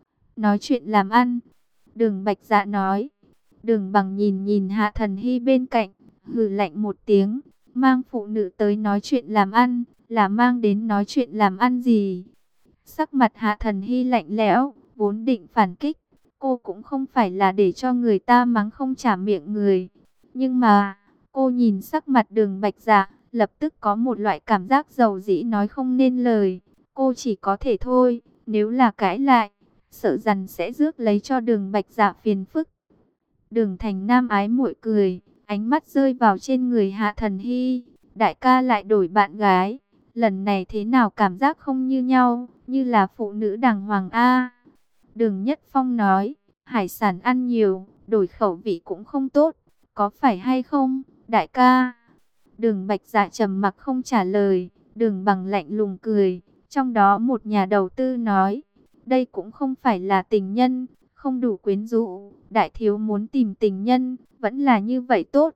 Nói chuyện làm ăn, Đường Bạch Dạ nói. Đường Bằng nhìn nhìn Hạ Thần Hy bên cạnh, hừ lạnh một tiếng, mang phụ nữ tới nói chuyện làm ăn, là mang đến nói chuyện làm ăn gì? Sắc mặt Hạ Thần Hy lạnh lẽo, vốn định phản kích, cô cũng không phải là để cho người ta mắng không trả miệng người. Nhưng mà, cô nhìn sắc mặt Đường Bạch Dạ, lập tức có một loại cảm giác dầu dĩ nói không nên lời. Cô chỉ có thể thôi, nếu là cãi lại, sợ rằng sẽ rước lấy cho Đường Bạch Dạ phiền phức. Đường Thành Nam ái muội cười, ánh mắt rơi vào trên người Hạ Thần Hy. Đại ca lại đổi bạn gái, lần này thế nào cảm giác không như nhau, như là phụ nữ đàng hoàng a. Đường Nhất Phong nói, hải sản ăn nhiều, đổi khẩu vị cũng không tốt, có phải hay không, đại ca? Đường Bạch Dạ trầm mặc không trả lời, Đường Bằng lạnh lùng cười. Trong đó một nhà đầu tư nói, đây cũng không phải là tình nhân, không đủ quyến rũ, đại thiếu muốn tìm tình nhân, vẫn là như vậy tốt.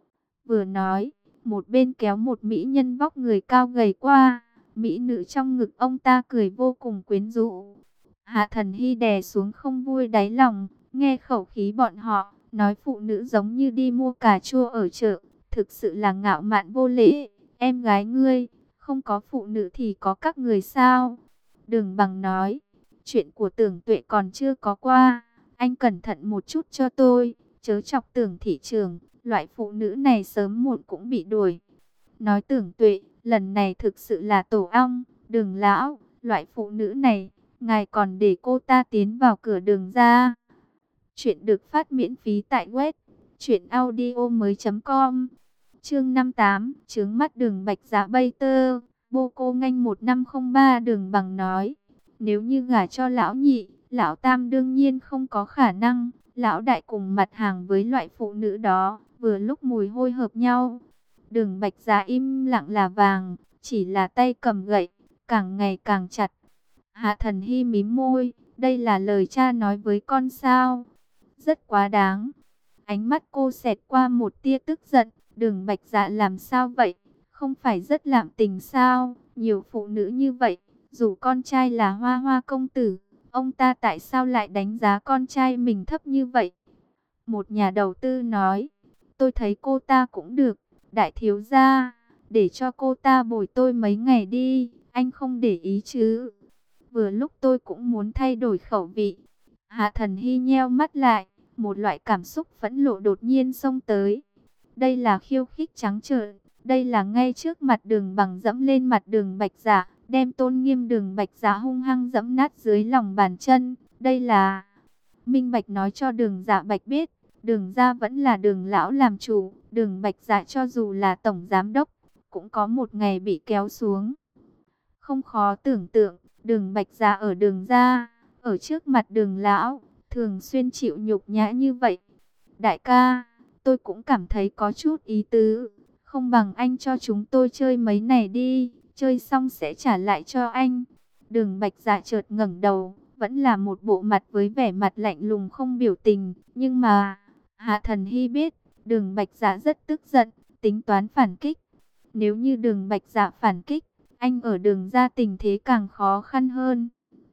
Vừa nói, một bên kéo một mỹ nhân vóc người cao gầy qua, mỹ nữ trong ngực ông ta cười vô cùng quyến rũ. Hạ Thần Hy đè xuống không vui đáy lòng, nghe khẩu khí bọn họ, nói phụ nữ giống như đi mua cà chua ở chợ, thực sự là ngạo mạn vô lễ. Em gái ngươi, không có phụ nữ thì có các người sao? Đường Bằng nói, chuyện của Tưởng Tuệ còn chưa có qua, anh cẩn thận một chút cho tôi, chớ chọc Tưởng thị trường, loại phụ nữ này sớm muộn cũng bị đuổi. Nói Tưởng Tuệ, lần này thực sự là tổ ong. Đường lão, loại phụ nữ này, ngài còn để cô ta tiến vào cửa đường ra. Chuyện được phát miễn phí tại web Chuyện audio mới.com. Chương 58, trướng mắt Đường Bạch Dạ bay tơ. Bô cô nganh 1503 Đường Bằng nói, nếu như gả cho lão nhị, lão tam đương nhiên không có khả năng. Lão đại cùng mặt hàng với loại phụ nữ đó, vừa lúc mùi hôi hợp nhau. Đường Bạch Dạ im lặng là vàng, chỉ là tay cầm gậy, càng ngày càng chặt. Hạ Thần Hy mím môi, đây là lời cha nói với con sao? Rất quá đáng. Ánh mắt cô xẹt qua một tia tức giận, Đường Bạch Dạ làm sao vậy? Không phải rất lạm tình sao? Nhiều phụ nữ như vậy, dù con trai là Hoa Hoa công tử, ông ta tại sao lại đánh giá con trai mình thấp như vậy? Một nhà đầu tư nói, tôi thấy cô ta cũng được, đại thiếu gia, để cho cô ta bồi tôi mấy ngày đi, anh không để ý chứ? Vừa lúc tôi cũng muốn thay đổi khẩu vị. Hạ Thần Hy nheo mắt lại, một loại cảm xúc phẫn nộ đột nhiên xông tới. Đây là khiêu khích trắng trợn, đây là ngay trước mặt Đường Bằng dẫm lên mặt Đường Bạch Dạ, đem tôn nghiêm Đường Bạch Dạ hung hăng dẫm nát dưới lòng bàn chân. Đây là minh bạch nói cho Đường Dạ Bạch biết, Đường gia vẫn là Đường lão làm chủ, Đường Bạch Dạ cho dù là tổng giám đốc, cũng có một ngày bị kéo xuống. Không khó tưởng tượng, Đường Bạch Dạ ở Đường gia, ở trước mặt Đường lão, thường xuyên chịu nhục nhã như vậy. Đại ca, tôi cũng cảm thấy có chút ý tứ, không bằng anh cho chúng tôi chơi mấy này đi, chơi xong sẽ trả lại cho anh. Đường Bạch Dạ chợt ngẩng đầu, vẫn là một bộ mặt với vẻ mặt lạnh lùng không biểu tình, nhưng mà Hạ Thần Hy biết, Đường Bạch Dạ rất tức giận, tính toán phản kích. Nếu như Đường Bạch Dạ phản kích, anh ở Đường gia tình thế càng khó khăn hơn.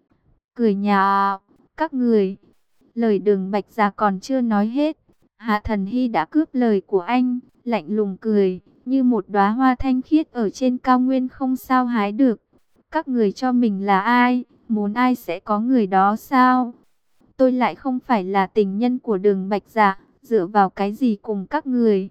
Cười nhạo, các người. Lời Đường Bạch Dạ còn chưa nói hết, Hạ Thần Hy đã cướp lời của anh, lạnh lùng cười, như một đóa hoa thanh khiết ở trên cao nguyên không sao hái được. Các người cho mình là ai, muốn ai sẽ có người đó sao? Tôi lại không phải là tình nhân của Đường Bạch Dạ, dựa vào cái gì cùng các người?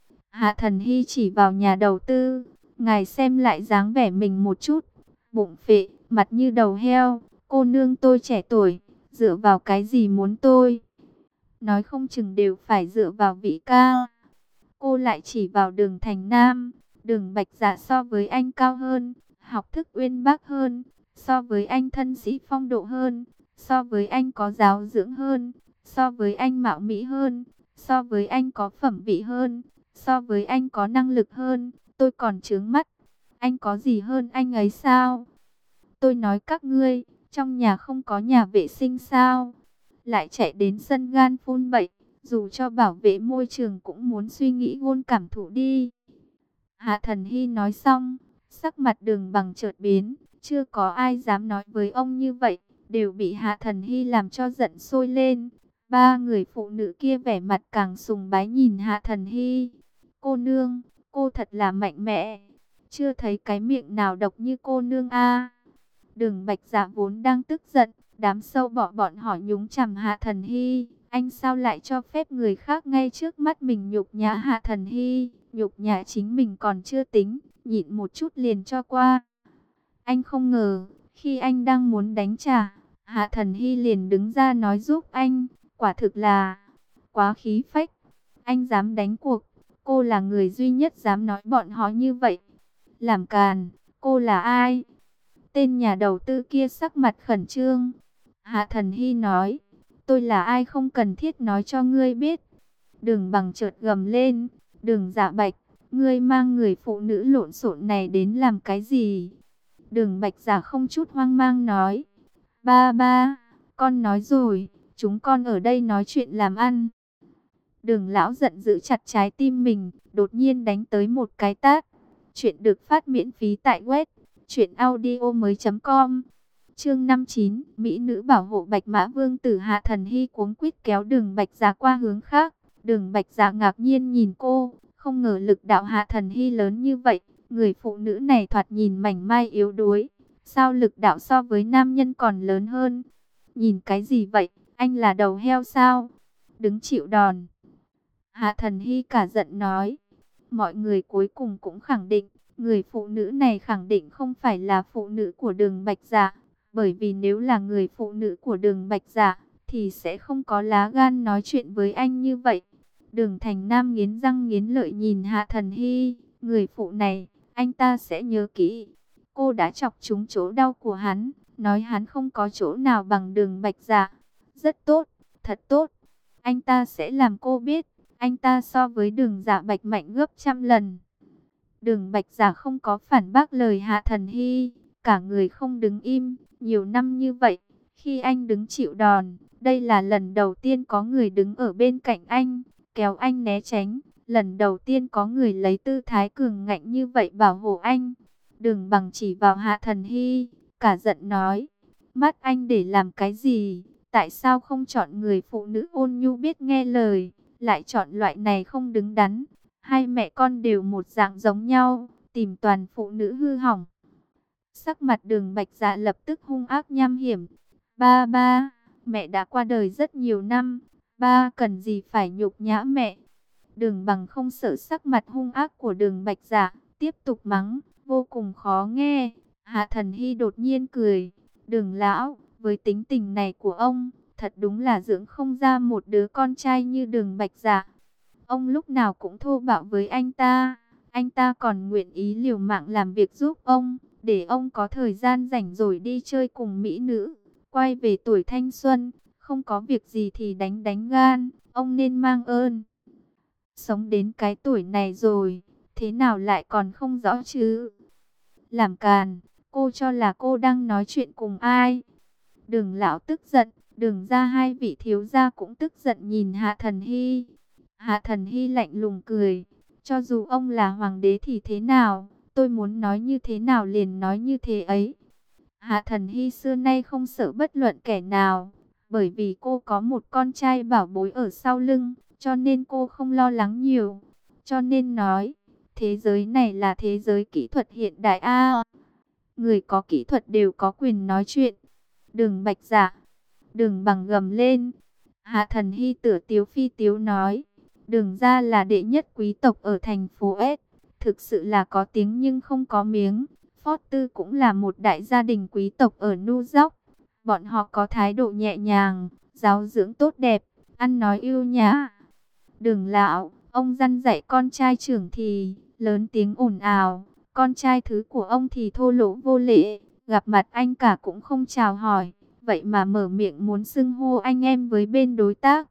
Hạ Thần Hy chỉ vào nhà đầu tư, ngài xem lại dáng vẻ mình một chút, bụng phệ, mặt như đầu heo, cô nương tôi trẻ tuổi, dựa vào cái gì muốn tôi? Nói không chừng đều phải dựa vào vị ca. Cô lại chỉ vào Đường Thành Nam, Đường Bạch Dạ so với anh cao hơn, học thức uyên bác hơn, so với anh thân sĩ phong độ hơn, so với anh có giáo dưỡng hơn, so với anh mạo mỹ hơn, so với anh có phẩm vị hơn, so với anh có năng lực hơn, tôi còn chướng mắt. Anh có gì hơn anh ấy sao? Tôi nói các ngươi, trong nhà không có nhà vệ sinh sao? Lại chạy đến sân gan phun bậy, dù cho bảo vệ môi trường cũng muốn suy nghĩ gôn cảm thụ đi. Hạ Thần Hy nói xong, sắc mặt Đường Bằng chợt biến, chưa có ai dám nói với ông như vậy, đều bị Hạ Thần Hy làm cho giận sôi lên. Ba người phụ nữ kia vẻ mặt càng sùng bái nhìn Hạ Thần Hy. Cô nương, cô thật là mạnh mẽ, chưa thấy cái miệng nào độc như cô nương a. Đường Bạch Dạ vốn đang tức giận, đám sâu bọ bọn họ nhúng chằm Hạ Thần Hy. Anh sao lại cho phép người khác ngay trước mắt mình nhục nhã Hạ Thần Hy? Nhục nhã chính mình còn chưa tính, nhịn một chút liền cho qua. Anh không ngờ, khi anh đang muốn đánh trả, Hạ Thần Hy liền đứng ra nói giúp anh. Quả thực là quá khí phách. Anh dám đánh cuộc, cô là người duy nhất dám nói bọn họ như vậy. Làm càn, cô là ai? Tên nhà đầu tư kia sắc mặt khẩn trương. Hạ Thần Hy nói, tôi là ai không cần thiết nói cho ngươi biết. Đường Bằng chợt gầm lên, Đường Dạ Bạch, ngươi mang người phụ nữ lộn xộn này đến làm cái gì? Đường Bạch Dạ không chút hoang mang nói, ba, con nói rồi, chúng con ở đây nói chuyện làm ăn. Đường lão giận dữ chặt trái tim mình, đột nhiên đánh tới một cái tát. Chuyện được phát miễn phí tại web truyệnaudiomoi.com. Chương 59, mỹ nữ bảo hộ Bạch Mã Vương tử. Hạ Thần Hy cuống quýt kéo Đường Bạch Dạ qua hướng khác. Đường Bạch Dạ ngạc nhiên nhìn cô, không ngờ lực đạo Hạ Thần Hy lớn như vậy. Người phụ nữ này thoạt nhìn mảnh mai yếu đuối, sao lực đạo so với nam nhân còn lớn hơn? Nhìn cái gì vậy, anh là đầu heo sao? Đứng chịu đòn. Hạ Thần Hy cả giận nói. Mọi người cuối cùng cũng khẳng định, người phụ nữ này khẳng định không phải là phụ nữ của Đường Bạch Dạ. Bởi vì nếu là người phụ nữ của Đường Bạch Dạ, thì sẽ không có lá gan nói chuyện với anh như vậy. Đường Thành Nam nghiến răng nghiến lợi nhìn Hạ Thần Hy, người phụ này, anh ta sẽ nhớ kỹ. Cô đã chọc trúng chỗ đau của hắn, nói hắn không có chỗ nào bằng Đường Bạch Dạ. Rất tốt, thật tốt. Anh ta sẽ làm cô biết, anh ta so với Đường Dạ Bạch mạnh gấp trăm lần. Đường Bạch Dạ không có phản bác lời Hạ Thần Hy, cả người không đứng im, nhiều năm như vậy, khi anh đứng chịu đòn, đây là lần đầu tiên có người đứng ở bên cạnh anh, kéo anh né tránh, lần đầu tiên có người lấy tư thái cường ngạnh như vậy bảo hộ anh. Đường Bằng chỉ vào Hạ Thần Hy, cả giận nói, mắt anh để làm cái gì, tại sao không chọn người phụ nữ ôn nhu biết nghe lời, lại chọn loại này không đứng đắn. Hai mẹ con đều một dạng giống nhau, tìm toàn phụ nữ hư hỏng. Sắc mặt Đường Bạch Dạ lập tức hung ác nham hiểm. Ba ba, mẹ đã qua đời rất nhiều năm, ba cần gì phải nhục nhã mẹ. Đường Bằng không sợ sắc mặt hung ác của Đường Bạch Dạ, tiếp tục mắng, vô cùng khó nghe. Hạ Thần Hy đột nhiên cười, Đường lão, với tính tình này của ông, thật đúng là dưỡng không ra một đứa con trai như Đường Bạch Dạ. Ông lúc nào cũng thô bạo với anh ta còn nguyện ý liều mạng làm việc giúp ông, để ông có thời gian rảnh rồi đi chơi cùng mỹ nữ, quay về tuổi thanh xuân, không có việc gì thì đánh đánh gan, ông nên mang ơn. Sống đến cái tuổi này rồi, thế nào lại còn không rõ chứ? Làm càn, cô cho là cô đang nói chuyện cùng ai? Đường lão tức giận, Đường ra hai vị thiếu gia cũng tức giận nhìn Hạ Thần Hy. Hạ Thần Hy lạnh lùng cười, cho dù ông là hoàng đế thì thế nào, tôi muốn nói như thế nào liền nói như thế ấy. Hạ Thần Hy xưa nay không sợ bất luận kẻ nào, bởi vì cô có một con trai bảo bối ở sau lưng, cho nên cô không lo lắng nhiều. Cho nên nói, thế giới này là thế giới kỹ thuật hiện đại a. Người có kỹ thuật đều có quyền nói chuyện. Đường Bạch Dạ, Đường Bằng gầm lên. Hạ Thần Hy tựa tiếu phi tiếu nói, Đường ra là đệ nhất quý tộc ở thành phố S, thực sự là có tiếng nhưng không có miếng. Foster cũng là một đại gia đình quý tộc ở New York. Bọn họ có thái độ nhẹ nhàng, giáo dưỡng tốt đẹp, ăn nói ưu nhã. Đường lão, ông dăn dạy con trai trưởng thì lớn tiếng ồn ào, con trai thứ của ông thì thô lỗ vô lễ, gặp mặt anh cả cũng không chào hỏi, vậy mà mở miệng muốn xưng hô anh em với bên đối tác.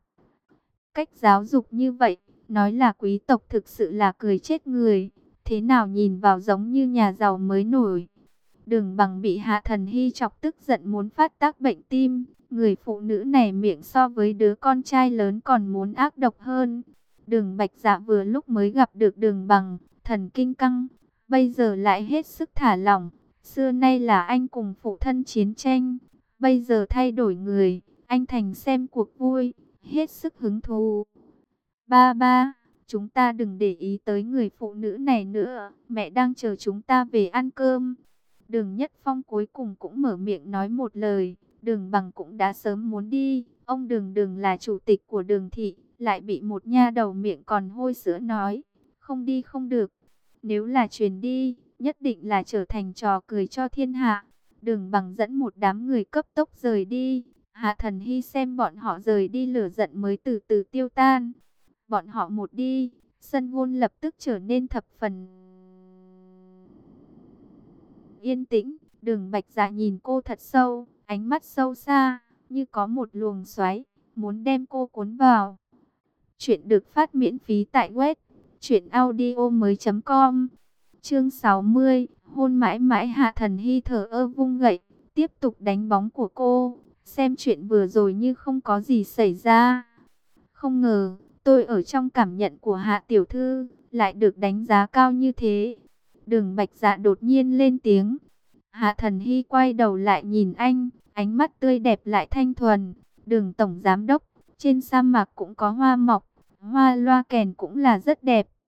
Cách giáo dục như vậy, nói là quý tộc thực sự là cười chết người, thế nào nhìn vào giống như nhà giàu mới nổi. Đường Bằng bị Hạ Thần Hy chọc tức giận muốn phát tác bệnh tim, người phụ nữ này miệng so với đứa con trai lớn còn muốn ác độc hơn. Đường Bạch Dạ vừa lúc mới gặp được Đường Bằng, thần kinh căng, bây giờ lại hết sức thả lỏng. Xưa nay là anh cùng phụ thân chiến tranh, bây giờ thay đổi người, anh thành xem cuộc vui, hết sức hứng thú. Ba ba, chúng ta đừng để ý tới người phụ nữ này nữa, mẹ đang chờ chúng ta về ăn cơm. Đường Nhất Phong cuối cùng cũng mở miệng nói một lời, Đường Bằng cũng đã sớm muốn đi, ông Đường là chủ tịch của Đường thị, lại bị một nha đầu miệng còn hôi sữa nói, không đi không được, nếu là truyền đi, nhất định là trở thành trò cười cho thiên hạ. Đường Bằng dẫn một đám người cấp tốc rời đi, Hạ Thần Hy xem bọn họ rời đi lửa giận mới từ từ tiêu tan. Bọn họ một đi, sân gôn lập tức trở nên thập phần yên tĩnh. Đường Bạch Dạ nhìn cô thật sâu, ánh mắt sâu xa, như có một luồng xoáy, muốn đem cô cuốn vào. Chuyện được phát miễn phí tại web truyệnaudiomoi.com. Chương 60, hôn mãi mãi. Hạ Thần Hy thở ơ vung gậy, tiếp tục đánh bóng của cô, xem chuyện vừa rồi như không có gì xảy ra. Không ngờ, tôi ở trong cảm nhận của Hạ tiểu thư, lại được đánh giá cao như thế. Đường Bạch Dạ đột nhiên lên tiếng. Hạ Thần Hy quay đầu lại nhìn anh, ánh mắt tươi đẹp lại thanh thuần. Đường tổng giám đốc, trên sa mạc cũng có hoa mọc, hoa loa kèn cũng là rất đẹp.